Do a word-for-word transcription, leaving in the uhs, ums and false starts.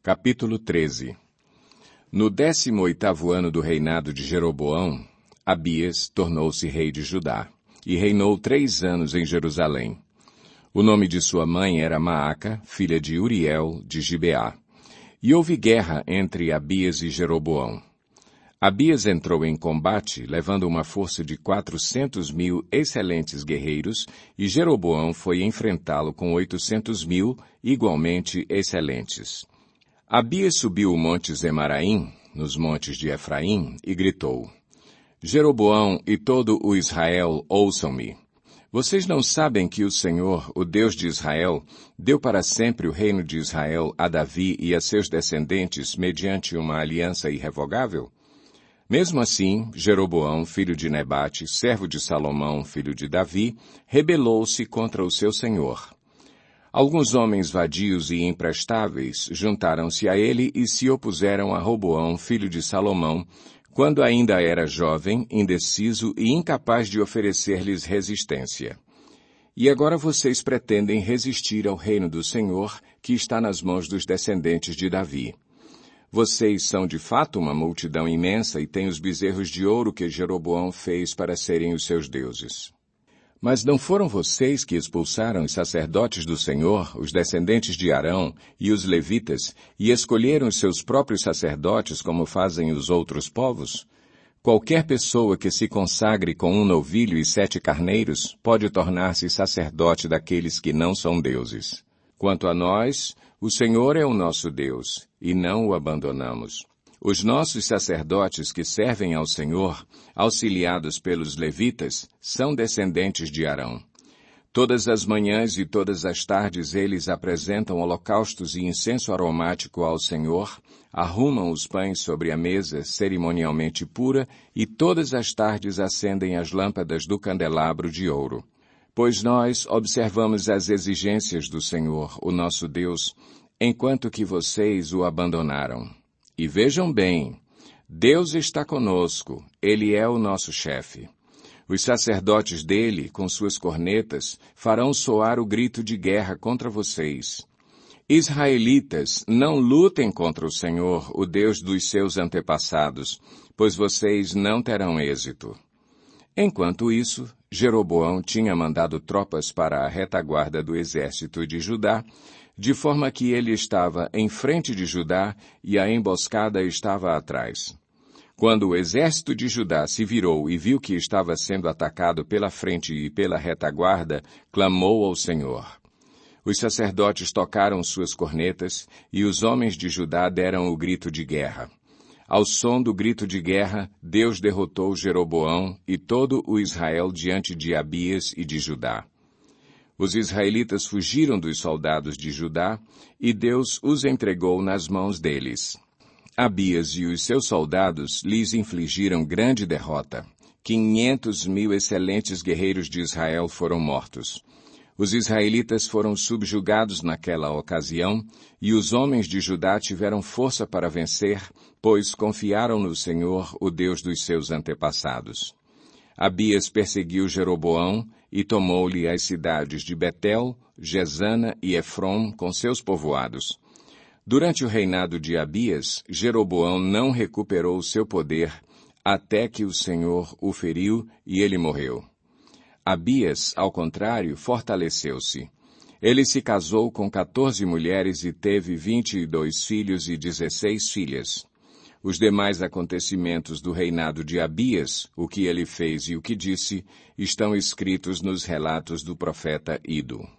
Capítulo treze. No décimo oitavo ano do reinado de Jeroboão, Abias tornou-se rei de Judá, e reinou três anos em Jerusalém. O nome de sua mãe era Maaca, filha de Uriel, de Gibeá. E houve guerra entre Abias e Jeroboão. Abias entrou em combate, levando uma força de quatrocentos mil excelentes guerreiros, e Jeroboão foi enfrentá-lo com oitocentos mil, igualmente excelentes. Abias subiu o monte Zemaraim, nos montes de Efraim, e gritou: Jeroboão e todo o Israel, ouçam-me. Vocês não sabem que o Senhor, o Deus de Israel, deu para sempre o reino de Israel a Davi e a seus descendentes mediante uma aliança irrevogável? Mesmo assim, Jeroboão, filho de Nebate, servo de Salomão, filho de Davi, rebelou-se contra o seu senhor. Alguns homens vadios e imprestáveis juntaram-se a ele e se opuseram a Roboão, filho de Salomão, quando ainda era jovem, indeciso e incapaz de oferecer-lhes resistência. E agora vocês pretendem resistir ao reino do Senhor, que está nas mãos dos descendentes de Davi. Vocês são de fato uma multidão imensa e têm os bezerros de ouro que Jeroboão fez para serem os seus deuses. Mas não foram vocês que expulsaram os sacerdotes do Senhor, os descendentes de Arão e os levitas, e escolheram os seus próprios sacerdotes como fazem os outros povos? Qualquer pessoa que se consagre com um novilho e sete carneiros pode tornar-se sacerdote daqueles que não são deuses. Quanto a nós, o Senhor é o nosso Deus, e não o abandonamos. Os nossos sacerdotes que servem ao Senhor, auxiliados pelos levitas, são descendentes de Arão. Todas as manhãs e todas as tardes eles apresentam holocaustos e incenso aromático ao Senhor, arrumam os pães sobre a mesa cerimonialmente pura e todas as tardes acendem as lâmpadas do candelabro de ouro. Pois nós observamos as exigências do Senhor, o nosso Deus, enquanto que vocês o abandonaram. E vejam bem, Deus está conosco, Ele é o nosso chefe. Os sacerdotes dele, com suas cornetas, farão soar o grito de guerra contra vocês. Israelitas, não lutem contra o Senhor, o Deus dos seus antepassados, pois vocês não terão êxito. Enquanto isso, Jeroboão tinha mandado tropas para a retaguarda do exército de Judá, de forma que ele estava em frente de Judá e a emboscada estava atrás. Quando o exército de Judá se virou e viu que estava sendo atacado pela frente e pela retaguarda, clamou ao Senhor. Os sacerdotes tocaram suas cornetas e os homens de Judá deram o grito de guerra. Ao som do grito de guerra, Deus derrotou Jeroboão e todo o Israel diante de Abias e de Judá. Os israelitas fugiram dos soldados de Judá, e Deus os entregou nas mãos deles. Abias e os seus soldados lhes infligiram grande derrota. Quinhentos mil excelentes guerreiros de Israel foram mortos. Os israelitas foram subjugados naquela ocasião, e os homens de Judá tiveram força para vencer, pois confiaram no Senhor, o Deus dos seus antepassados. Abias perseguiu Jeroboão e tomou-lhe as cidades de Betel, Gesana e Efrom com seus povoados. Durante o reinado de Abias, Jeroboão não recuperou o seu poder até que o Senhor o feriu e ele morreu. Abias, ao contrário, fortaleceu-se. Ele se casou com quatorze mulheres e teve vinte e dois filhos e dezesseis filhas. Os demais acontecimentos do reinado de Abias, o que ele fez e o que disse, estão escritos nos relatos do profeta Ido.